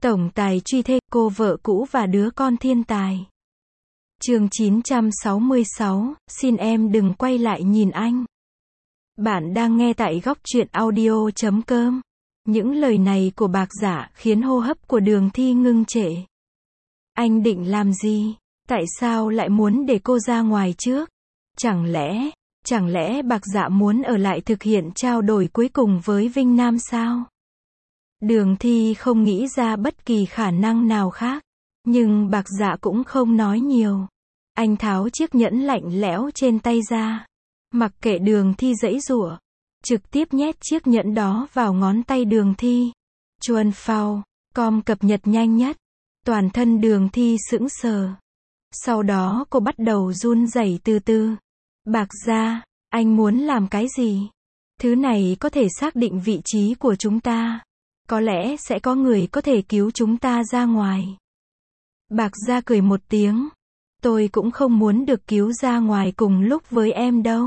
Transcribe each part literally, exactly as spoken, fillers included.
Tổng tài truy thê, cô vợ cũ và đứa con thiên tài. Chương chín trăm sáu mươi sáu, xin em đừng quay lại nhìn anh. Bạn đang nghe tại góc truyện audio chấm com. Những lời này của Bạc Dạ khiến hô hấp của Đường Thi ngưng trệ. Anh định làm gì? Tại sao lại muốn để cô ra ngoài trước? Chẳng lẽ, chẳng lẽ Bạc Dạ muốn ở lại thực hiện trao đổi cuối cùng với Vinh Nam sao? Đường Thi không nghĩ ra bất kỳ khả năng nào khác. Nhưng Bạc Dạ cũng không nói nhiều. Anh tháo chiếc nhẫn lạnh lẽo trên tay ra. Mặc kệ Đường Thi giãy giụa, trực tiếp nhét chiếc nhẫn đó vào ngón tay Đường Thi. Chuan phao, com cập nhật nhanh nhất. Toàn thân Đường Thi sững sờ. Sau đó cô bắt đầu run rẩy từ từ. Bạc Dạ, anh muốn làm cái gì? Thứ này có thể xác định vị trí của chúng ta. Có lẽ sẽ có người có thể cứu chúng ta ra ngoài. Bạc Dạ cười một tiếng. Tôi cũng không muốn được cứu ra ngoài cùng lúc với em đâu.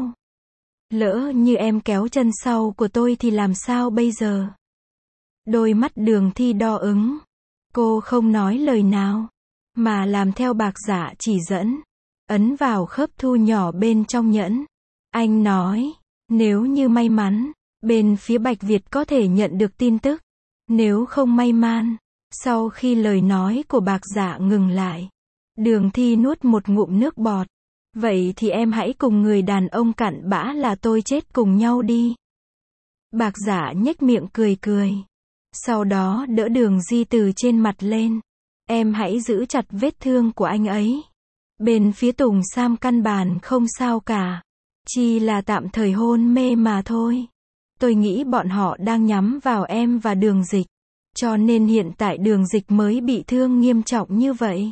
Lỡ như em kéo chân sau của tôi thì làm sao bây giờ? Đôi mắt Đường Thi đỏ ửng. Cô không nói lời nào, mà làm theo Bạc Dạ chỉ dẫn. Ấn vào khớp thu nhỏ bên trong nhẫn. Anh nói, nếu như may mắn, bên phía Bạch Việt có thể nhận được tin tức. Nếu không may mắn. Sau khi lời nói của Bạc Dạ ngừng lại, Đường Thi nuốt một ngụm nước bọt. Vậy thì em hãy cùng người đàn ông cặn bã là tôi chết cùng nhau đi. Bạc Dạ nhếch miệng cười cười. Sau đó đỡ Đường Di từ trên mặt lên. Em hãy giữ chặt vết thương của anh ấy. Bên phía Tùng Sam căn bản không sao cả. Chỉ là tạm thời hôn mê mà thôi. Tôi nghĩ bọn họ đang nhắm vào em và Đường Dịch. Cho nên hiện tại Đường Dịch mới bị thương nghiêm trọng như vậy.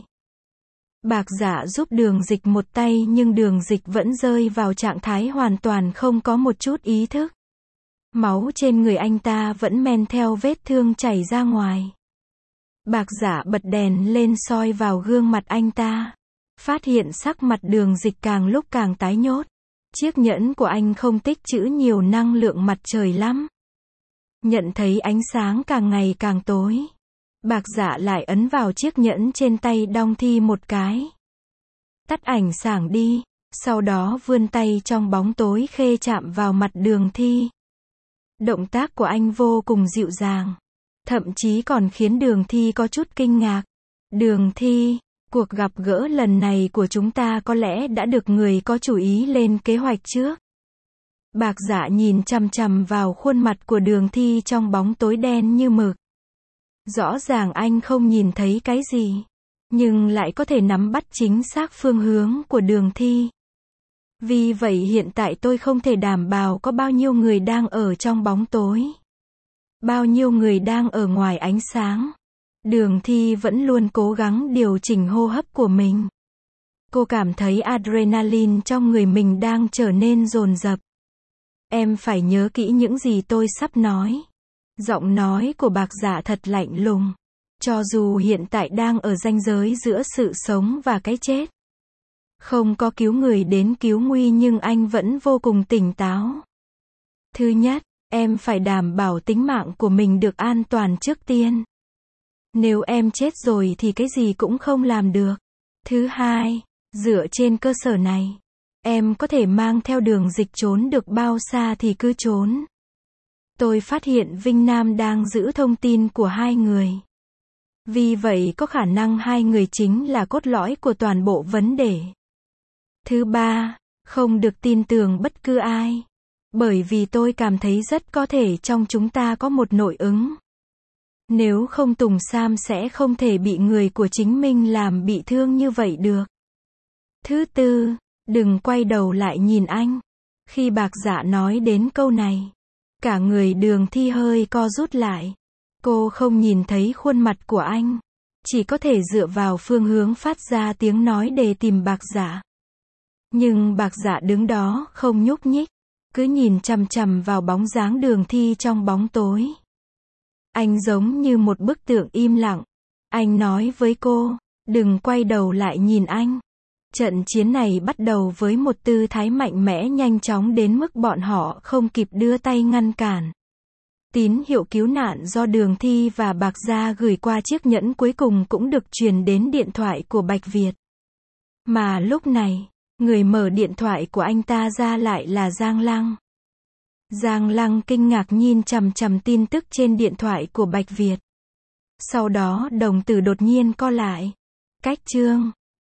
Bạc Dạ giúp Đường Dịch một tay nhưng Đường Dịch vẫn rơi vào trạng thái hoàn toàn không có một chút ý thức. Máu trên người anh ta vẫn men theo vết thương chảy ra ngoài. Bạc Dạ bật đèn lên soi vào gương mặt anh ta. Phát hiện sắc mặt Đường Dịch càng lúc càng tái nhợt. Chiếc nhẫn của anh không tích trữ nhiều năng lượng mặt trời lắm. Nhận thấy ánh sáng càng ngày càng tối. Bạc Dạ lại ấn vào chiếc nhẫn trên tay Đong Thi một cái. Tắt ảnh sáng đi. Sau đó vươn tay trong bóng tối khê chạm vào mặt Đường Thi. Động tác của anh vô cùng dịu dàng. Thậm chí còn khiến Đường Thi có chút kinh ngạc. Đường Thi, cuộc gặp gỡ lần này của chúng ta có lẽ đã được người có chủ ý lên kế hoạch trước. Bạc Dạ nhìn chằm chằm vào khuôn mặt của Đường Thi trong bóng tối đen như mực. Rõ ràng anh không nhìn thấy cái gì, nhưng lại có thể nắm bắt chính xác phương hướng của Đường Thi. Vì vậy hiện tại tôi không thể đảm bảo có bao nhiêu người đang ở trong bóng tối. Bao nhiêu người đang ở ngoài ánh sáng. Đường Thi vẫn luôn cố gắng điều chỉnh hô hấp của mình. Cô cảm thấy adrenaline trong người mình đang trở nên dồn dập. Em phải nhớ kỹ những gì tôi sắp nói. Giọng nói của Bạc Dạ thật lạnh lùng. Cho dù hiện tại đang ở ranh giới giữa sự sống và cái chết. Không có cứu người đến cứu nguy nhưng anh vẫn vô cùng tỉnh táo. Thứ nhất, em phải đảm bảo tính mạng của mình được an toàn trước tiên. Nếu em chết rồi thì cái gì cũng không làm được. Thứ hai, dựa trên cơ sở này, em có thể mang theo Đường Dịch trốn được bao xa thì cứ trốn. Tôi phát hiện Vinh Nam đang giữ thông tin của hai người. Vì vậy có khả năng hai người chính là cốt lõi của toàn bộ vấn đề. Thứ ba, không được tin tưởng bất cứ ai. Bởi vì tôi cảm thấy rất có thể trong chúng ta có một nội ứng. Nếu không Tùng Sam sẽ không thể bị người của chính mình làm bị thương như vậy được. Thứ tư, đừng quay đầu lại nhìn anh. Khi Bạc Dạ nói đến câu này, cả người Đường Thi hơi co rút lại. Cô không nhìn thấy khuôn mặt của anh. Chỉ có thể dựa vào phương hướng phát ra tiếng nói để tìm Bạc Dạ. Nhưng Bạc Dạ đứng đó không nhúc nhích. Cứ nhìn chằm chằm vào bóng dáng Đường Thi trong bóng tối. Anh giống như một bức tượng im lặng. Anh nói với cô, đừng quay đầu lại nhìn anh. Trận chiến này bắt đầu với một tư thái mạnh mẽ nhanh chóng đến mức bọn họ không kịp đưa tay ngăn cản. Tín hiệu cứu nạn do Đường Thi và Bạc Gia gửi qua chiếc nhẫn cuối cùng cũng được truyền đến điện thoại của Bạch Việt. Mà lúc này, người mở điện thoại của anh ta ra lại là Giang Lăng. Giang Lăng kinh ngạc nhìn chằm chằm tin tức trên điện thoại của Bạch Việt. Sau đó đồng tử đột nhiên co lại. Cách chương